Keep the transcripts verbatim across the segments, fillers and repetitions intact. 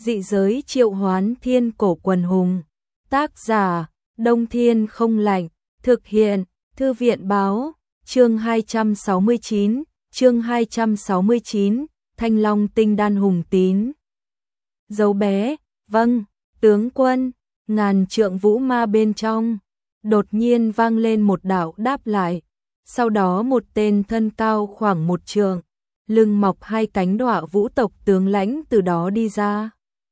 Dị giới triệu hoán thiên cổ quần hùng. Tác giả, Đông Thiên không lạnh. Thực hiện, Thư viện báo. Chương hai trăm sáu mươi chín, chương hai trăm sáu mươi chín, Thanh Long tinh đan hùng tín. Dấu bé, vâng, tướng quân. Ngàn trượng vũ ma bên trong. Đột nhiên vang lên một đạo đáp lại. Sau đó một tên thân cao khoảng một trượng, lưng mọc hai cánh đọa vũ tộc tướng lãnh từ đó đi ra.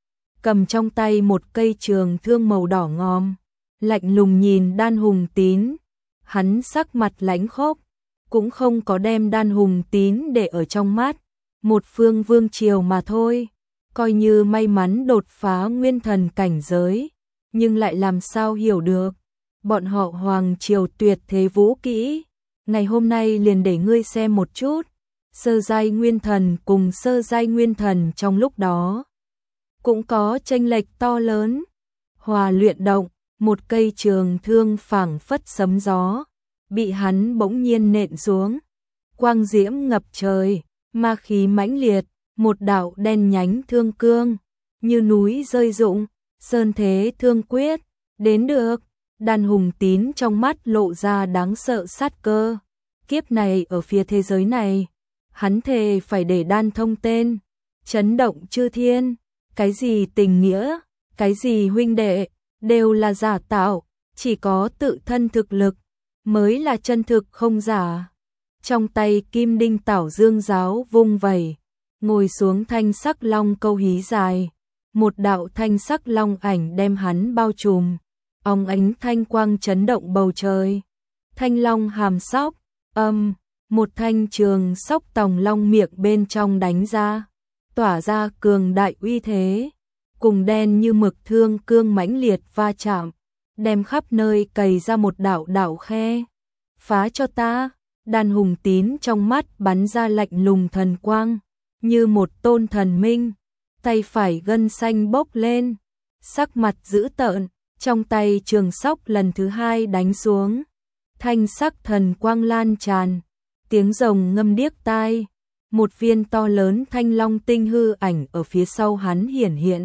Cầm trong tay một cây trường thương màu đỏ ngòm, lạnh lùng nhìn đan hùng tín. Hắn sắc mặt lãnh khốc, cũng không có đem đan hùng tín để ở trong mắt. Một phương vương triều mà thôi, coi như may mắn đột phá nguyên thần cảnh giới, nhưng lại làm sao hiểu được. Bọn họ hoàng triều tuyệt thế vũ kỹ, ngày hôm nay liền để ngươi xem một chút. Sơ giai nguyên thần cùng sơ giai nguyên thần trong lúc đó cũng có chênh lệch to lớn. Hòa luyện động, một cây trường thương phảng phất sấm gió, bị hắn bỗng nhiên nện xuống. Quang diễm ngập trời, ma khí mãnh liệt, một đạo đen nhánh thương cương, như núi rơi rụng, sơn thế thương quyết, đến được. Đan hùng tín trong mắt lộ ra đáng sợ sát cơ. Kiếp này ở phía thế giới này, hắn thề phải để đan thông tên, chấn động chư thiên. Cái gì tình nghĩa, cái gì huynh đệ, đều là giả tạo, chỉ có tự thân thực lực mới là chân thực không giả. Trong tay kim đinh tảo dương giáo vung vẩy, ngồi xuống thanh sắc long câu hí dài, một đạo thanh sắc long ảnh đem hắn bao trùm, óng ánh thanh quang chấn động bầu trời. Thanh long hàm sóc, âm, một thanh trường sóc tòng long miệng bên trong đánh ra, tỏa ra cường đại uy thế, cùng đen như mực thương cương mãnh liệt va chạm, đem khắp nơi cày ra một đạo đạo khe. Phá cho ta. Đan hùng tín trong mắt bắn ra lạnh lùng thần quang, như một tôn thần minh, tay phải gân xanh bốc lên, sắc mặt dữ tợn, trong tay trường sóc lần thứ hai đánh xuống. Thanh sắc thần quang lan tràn, tiếng rồng ngâm điếc tai, một viên to lớn thanh long tinh hư ảnh ở phía sau hắn hiển hiện.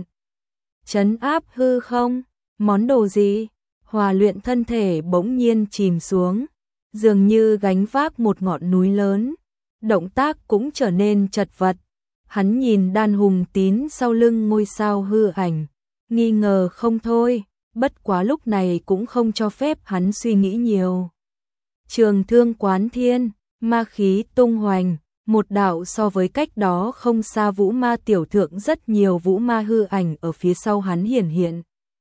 Trấn áp hư không, món đồ gì? Hòa luyện thân thể bỗng nhiên chìm xuống, dường như gánh vác một ngọn núi lớn, động tác cũng trở nên chật vật. Hắn nhìn đan hùng tín sau lưng ngôi sao hư ảnh, nghi ngờ không thôi, bất quá lúc này cũng không cho phép hắn suy nghĩ nhiều. Trường thương quán thiên, ma khí tung hoành, một đạo so với cách đó không xa vũ ma tiểu thượng rất nhiều vũ ma hư ảnh ở phía sau hắn hiển hiện.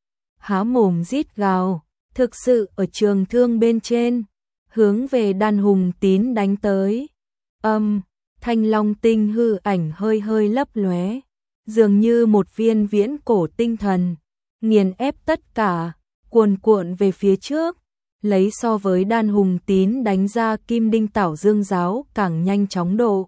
Há mồm rít gào, thực sự ở trường thương bên trên, hướng về đan hùng tín đánh tới. Âm, thanh long tinh hư ảnh hơi hơi lấp lóe, dường như một viên viễn cổ tinh thần, nghiền ép tất cả, cuồn cuộn về phía trước, lấy so với đan hùng tín đánh ra kim đinh tảo dương giáo càng nhanh chóng độ.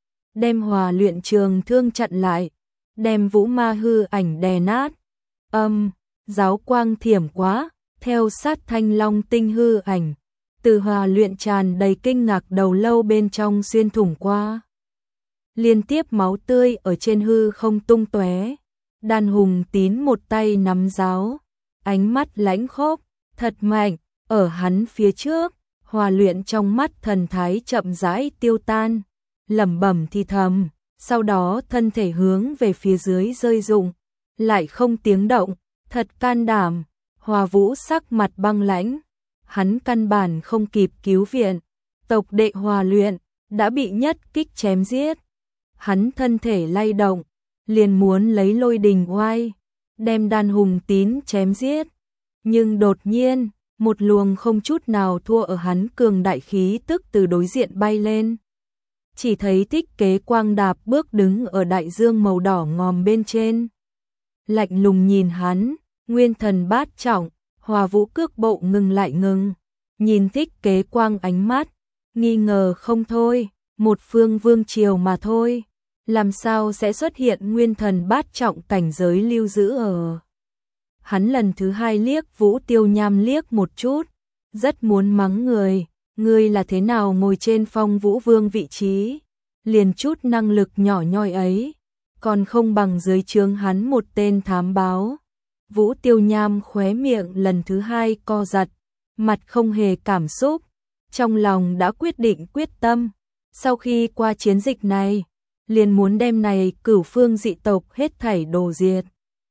Đem hòa luyện trường thương chặn lại, đem vũ ma hư ảnh đè nát. Âm, giáo quang thiểm quá, theo sát thanh long tinh hư ảnh, từ hòa luyện tràn đầy kinh ngạc đầu lâu bên trong xuyên thủng qua. Liên tiếp máu tươi ở trên hư không tung tóe. Đan hùng tín một tay nắm giáo, ánh mắt lãnh khốc, thật mạnh, ở hắn phía trước, hòa luyện trong mắt thần thái chậm rãi tiêu tan, lẩm bẩm thì thầm, sau đó thân thể hướng về phía dưới rơi rụng, lại không tiếng động, thật can đảm. Hòa vũ sắc mặt băng lãnh, hắn căn bản không kịp cứu viện, tộc đệ hòa luyện đã bị nhất kích chém giết. Hắn thân thể lay động, liền muốn lấy lôi đình oai, đem đan hùng tín chém giết. Nhưng đột nhiên, một luồng không chút nào thua ở hắn cường đại khí tức từ đối diện bay lên. Chỉ thấy Thích Kế Quang đạp bước đứng ở đại dương màu đỏ ngòm bên trên. Lạnh lùng nhìn hắn, nguyên thần bát trọng, hòa vũ cước bộ ngừng lại ngừng. Nhìn Thích Kế Quang ánh mắt, nghi ngờ không thôi, một phương vương triều mà thôi. Làm sao sẽ xuất hiện nguyên thần bát trọng cảnh giới lưu giữ ở. Hắn lần thứ hai liếc Vũ Tiêu Nham liếc một chút, rất muốn mắng người, ngươi là thế nào ngồi trên phong vũ vương vị trí, liền chút năng lực nhỏ nhoi ấy, còn không bằng dưới trướng hắn một tên thám báo. Vũ Tiêu Nham khóe miệng lần thứ hai co giật, mặt không hề cảm xúc, trong lòng đã quyết định quyết tâm, sau khi qua chiến dịch này, liền muốn đem này cửu phương dị tộc hết thảy đồ diệt.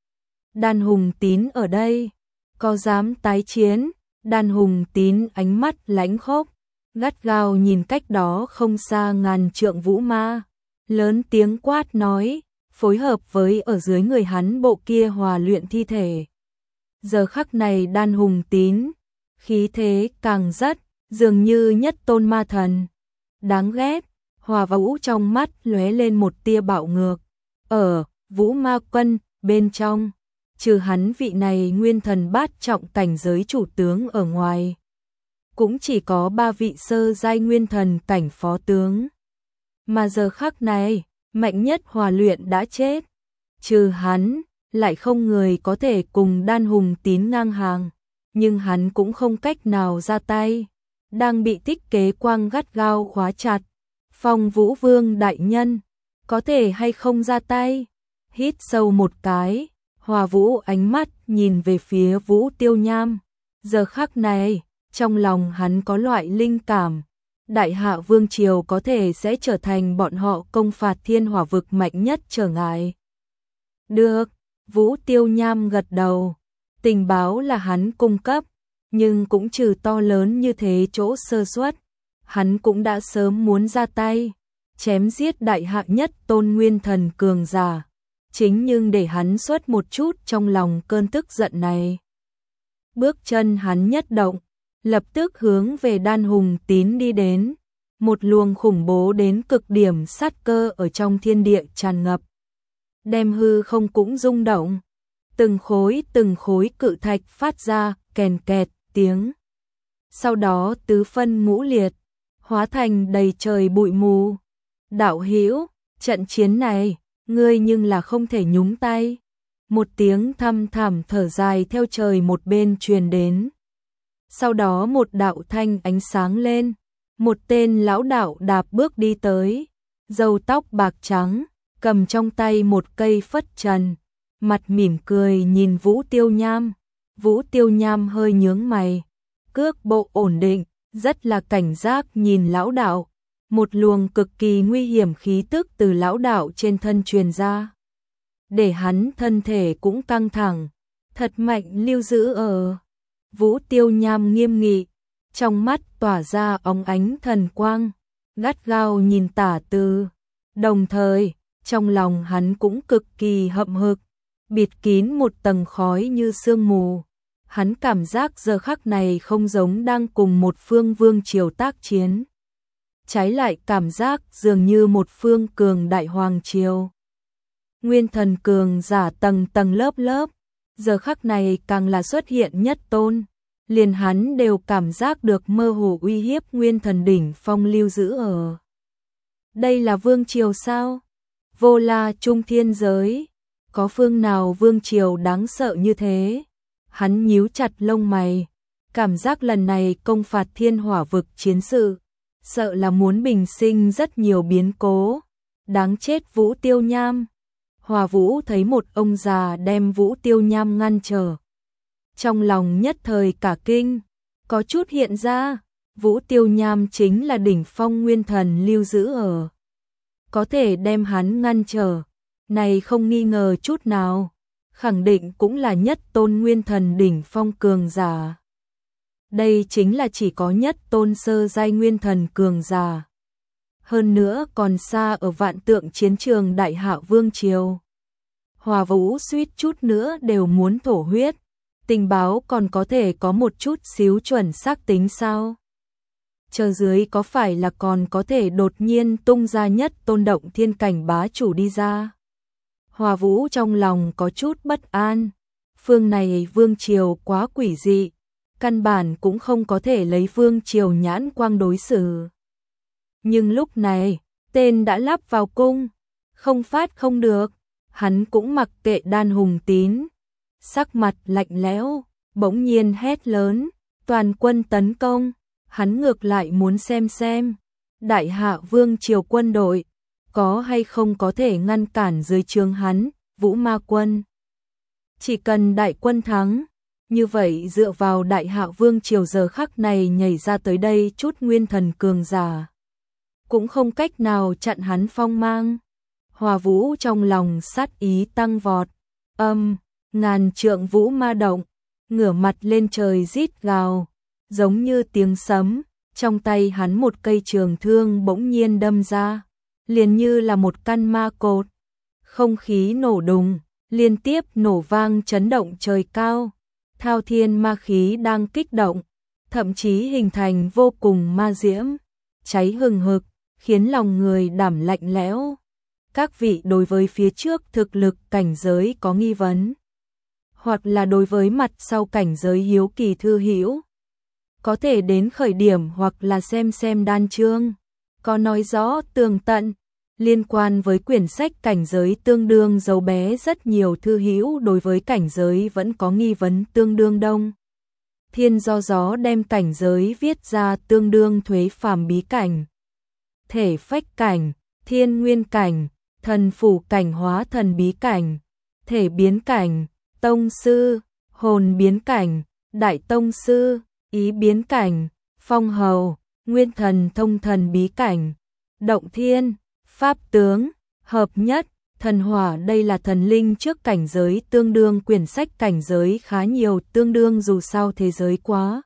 Đan Hùng Tín ở đây, có dám tái chiến? Đan Hùng Tín ánh mắt lãnh khốc, gắt gao nhìn cách đó không xa ngàn trượng vũ ma, lớn tiếng quát nói, phối hợp với ở dưới người hắn bộ kia hòa luyện thi thể. Giờ khắc này Đan Hùng Tín, khí thế càng rất, dường như nhất tôn ma thần. Đáng ghét, Hòa Vũ trong mắt lóe lên một tia bạo ngược. Ở Vũ Ma Quân bên trong, trừ hắn vị này nguyên thần bát trọng cảnh giới chủ tướng ở ngoài, cũng chỉ có ba vị sơ giai nguyên thần cảnh phó tướng. Mà giờ khắc này, mạnh nhất hòa luyện đã chết, trừ hắn, lại không người có thể cùng Đan Hùng Tín ngang hàng, nhưng hắn cũng không cách nào ra tay, đang bị tích kế quang gắt gao khóa chặt. Phong Vũ Vương đại nhân, có thể hay không ra tay? Hít sâu một cái, Hòa Vũ ánh mắt nhìn về phía Vũ Tiêu Nham. Giờ khắc này, trong lòng hắn có loại linh cảm, Đại Hạ Vương Triều có thể sẽ trở thành bọn họ công phạt thiên hỏa vực mạnh nhất trở ngại. Được, Vũ Tiêu Nham gật đầu, tình báo là hắn cung cấp, nhưng cũng trừ to lớn như thế chỗ sơ suất, hắn cũng đã sớm muốn ra tay, chém giết Đại Hạ nhất tôn nguyên thần cường giả, chính nhưng để hắn xuất một chút trong lòng cơn tức giận này. Bước chân hắn nhất động, lập tức hướng về Đan Hùng Tín đi đến, một luồng khủng bố đến cực điểm sát cơ ở trong thiên địa tràn ngập, đem hư không cũng rung động, từng khối từng khối cự thạch phát ra kèn kẹt tiếng, sau đó tứ phân ngũ liệt, hóa thành đầy trời bụi mù. Đạo hữu, trận chiến này, ngươi nhưng là không thể nhúng tay. Một tiếng thăm thẳm thở dài theo trời một bên truyền đến. Sau đó một đạo thanh ánh sáng lên, một tên lão đạo đạp bước đi tới, râu tóc bạc trắng, cầm trong tay một cây phất trần, mặt mỉm cười nhìn Vũ Tiêu Nham. Vũ Tiêu Nham hơi nhướng mày, cước bộ ổn định, rất là cảnh giác nhìn lão đạo, một luồng cực kỳ nguy hiểm khí tức từ lão đạo trên thân truyền ra, để hắn thân thể cũng căng thẳng, thật mạnh lưu giữ ở. Vũ Tiêu Nham nghiêm nghị, trong mắt tỏa ra óng ánh thần quang, gắt gao nhìn Tả Từ, đồng thời, trong lòng hắn cũng cực kỳ hậm hực, bịt kín một tầng khói như sương mù. Hắn cảm giác giờ khắc này không giống đang cùng một phương vương triều tác chiến, trái lại cảm giác dường như một phương cường đại hoàng triều. Nguyên thần cường giả tầng tầng lớp lớp, giờ khắc này càng là xuất hiện nhất tôn, liền hắn đều cảm giác được mơ hồ uy hiếp nguyên thần đỉnh phong lưu giữ ở. Đây là vương triều sao? Vô La Trung thiên giới, có phương nào vương triều đáng sợ như thế? Hắn nhíu chặt lông mày, cảm giác lần này công phạt thiên hỏa vực chiến sự, sợ là muốn bình sinh rất nhiều biến cố. Đáng chết Vũ Tiêu Nham. Hòa Vũ thấy một ông già đem Vũ Tiêu Nham ngăn trở, trong lòng nhất thời cả kinh, có chút hiện ra, Vũ Tiêu Nham chính là đỉnh phong nguyên thần lưu giữ ở, có thể đem hắn ngăn trở, này không nghi ngờ chút nào, khẳng định cũng là nhất tôn nguyên thần đỉnh phong cường giả. Đây chính là chỉ có nhất tôn sơ giai nguyên thần cường giả. Hơn nữa còn xa ở vạn tượng chiến trường Đại Hạ Vương Triều. Hòa Vũ suýt chút nữa đều muốn thổ huyết. Tình báo còn có thể có một chút xíu chuẩn xác tính sao? Chờ dưới có phải là còn có thể đột nhiên tung ra nhất tôn động thiên cảnh bá chủ đi ra? Hòa Vũ trong lòng có chút bất an. Phương này Vương Triều quá quỷ dị, căn bản cũng không có thể lấy Vương Triều nhãn quang đối xử. Nhưng lúc này, tên đã lắp vào cung, không phát không được, hắn cũng mặc kệ Đan Hùng Tín, sắc mặt lạnh lẽo, bỗng nhiên hét lớn, toàn quân tấn công, hắn ngược lại muốn xem xem, Đại Hạ Vương Triều quân đội, có hay không có thể ngăn cản dưới trướng hắn, Vũ Ma Quân. Chỉ cần đại quân thắng, như vậy dựa vào Đại Hạ Vương triều giờ khắc này nhảy ra tới đây chút nguyên thần cường giả, cũng không cách nào chặn hắn phong mang. Hòa Vũ trong lòng sát ý tăng vọt, âm, ngàn trượng vũ ma động, ngửa mặt lên trời rít gào, giống như tiếng sấm, trong tay hắn một cây trường thương bỗng nhiên đâm ra, liền như là một căn ma cột. Không khí nổ đùng, liên tiếp nổ vang chấn động trời cao, thao thiên ma khí đang kích động, thậm chí hình thành vô cùng ma diễm, cháy hừng hực, khiến lòng người đảm lạnh lẽo. Các vị đối với phía trước thực lực cảnh giới có nghi vấn, hoặc là đối với mặt sau cảnh giới hiếu kỳ thư hữu, có thể đến khởi điểm hoặc là xem xem đan chương, có nói rõ tường tận, liên quan với quyển sách cảnh giới tương đương dấu bé rất nhiều thư hữu đối với cảnh giới vẫn có nghi vấn tương đương đông. Thiên do gió đem cảnh giới viết ra tương đương thuế phàm bí cảnh, thể phách cảnh, thiên nguyên cảnh, thần phủ cảnh hóa thần bí cảnh, thể biến cảnh, tông sư, hồn biến cảnh, đại tông sư, ý biến cảnh, phong hầu, nguyên thần thông thần bí cảnh, động thiên, pháp tướng, hợp nhất, thần hỏa. Đây là thần linh trước cảnh giới tương đương quyển sách cảnh giới khá nhiều tương đương dù sao thế giới quá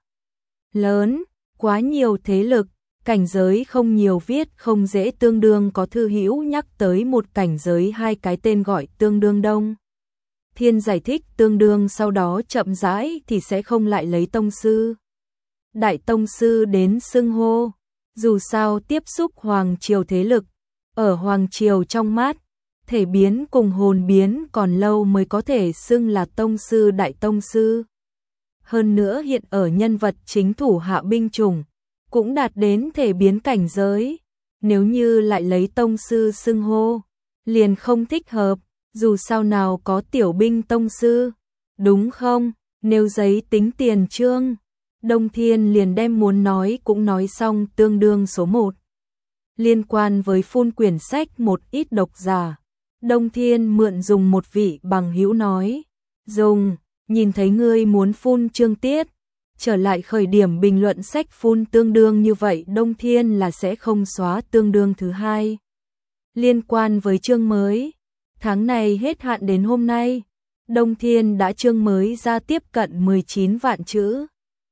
lớn, quá nhiều thế lực, cảnh giới không nhiều viết không dễ tương đương có thư hữu nhắc tới một cảnh giới hai cái tên gọi tương đương đông. Thiên giải thích tương đương sau đó chậm rãi thì sẽ không lại lấy tông sư, đại tông sư đến xưng hô, dù sao tiếp xúc hoàng triều thế lực, ở hoàng triều trong mắt, thể biến cùng hồn biến còn lâu mới có thể xưng là tông sư đại tông sư. Hơn nữa hiện ở nhân vật chính thủ hạ binh chủng, cũng đạt đến thể biến cảnh giới, nếu như lại lấy tông sư xưng hô, liền không thích hợp, dù sao nào có tiểu binh tông sư, đúng không? Nếu giấy tính tiền trương, Đông Thiên liền đem muốn nói cũng nói xong tương đương số một. Liên quan với phun quyển sách một ít độc giả, Đông Thiên mượn dùng một vị bằng hữu nói, dùng, nhìn thấy ngươi muốn phun chương tiết, trở lại khởi điểm bình luận sách phun tương đương như vậy Đông Thiên là sẽ không xóa tương đương thứ hai. Liên quan với chương mới, tháng này hết hạn đến hôm nay, Đông Thiên đã chương mới ra tiếp cận mười chín vạn chữ.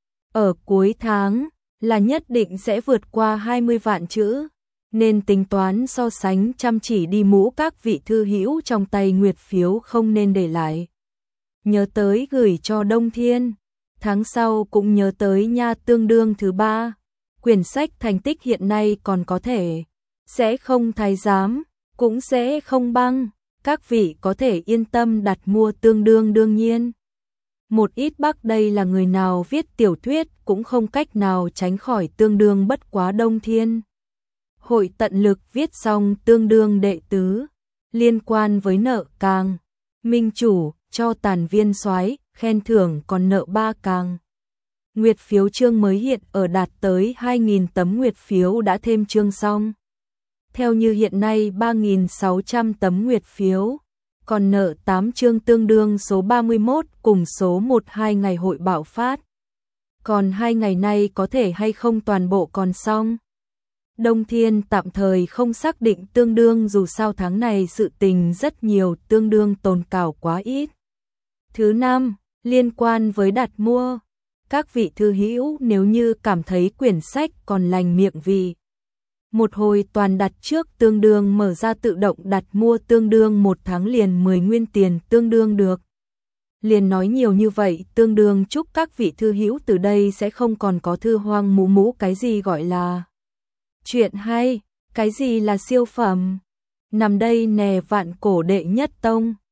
Ở cuối tháng là nhất định sẽ vượt qua hai mươi vạn chữ, nên tính toán so sánh chăm chỉ đi mũ các vị thư hữu trong tay nguyệt phiếu không nên để lại. Nhớ tới gửi cho Đông Thiên, tháng sau cũng nhớ tới nha tương đương thứ ba, quyển sách thành tích hiện nay còn có thể, sẽ không thái giám, cũng sẽ không băng, các vị có thể yên tâm đặt mua tương đương đương nhiên. Một ít bắc đây là người nào viết tiểu thuyết cũng không cách nào tránh khỏi tương đương bất quá Đông Thiên. Hội tận lực viết xong tương đương đệ tứ, liên quan với nợ càng, minh chủ, cho tàn viên soái khen thưởng còn nợ ba càng. Nguyệt phiếu chương mới hiện ở đạt tới hai nghìn tấm nguyệt phiếu đã thêm chương xong. Theo như hiện nay ba nghìn sáu trăm tấm nguyệt phiếu, còn nợ tám chương tương đương số ba mươi mốt cùng số một hai ngày hội bạo phát. Còn hai ngày nay có thể hay không toàn bộ còn xong. Đông Thiên tạm thời không xác định tương đương dù sao tháng này sự tình rất nhiều tương đương tồn cảo quá ít. Thứ năm, liên quan với đặt mua, các vị thư hữu nếu như cảm thấy quyển sách còn lành miệng vì một hồi toàn đặt trước tương đương mở ra tự động đặt mua tương đương một tháng liền mười nguyên tiền tương đương được. Liền nói nhiều như vậy tương đương chúc các vị thư hữu từ đây sẽ không còn có thư hoang mũ mũ cái gì gọi là chuyện hay, cái gì là siêu phẩm. Nằm đây nè vạn cổ đệ nhất tông,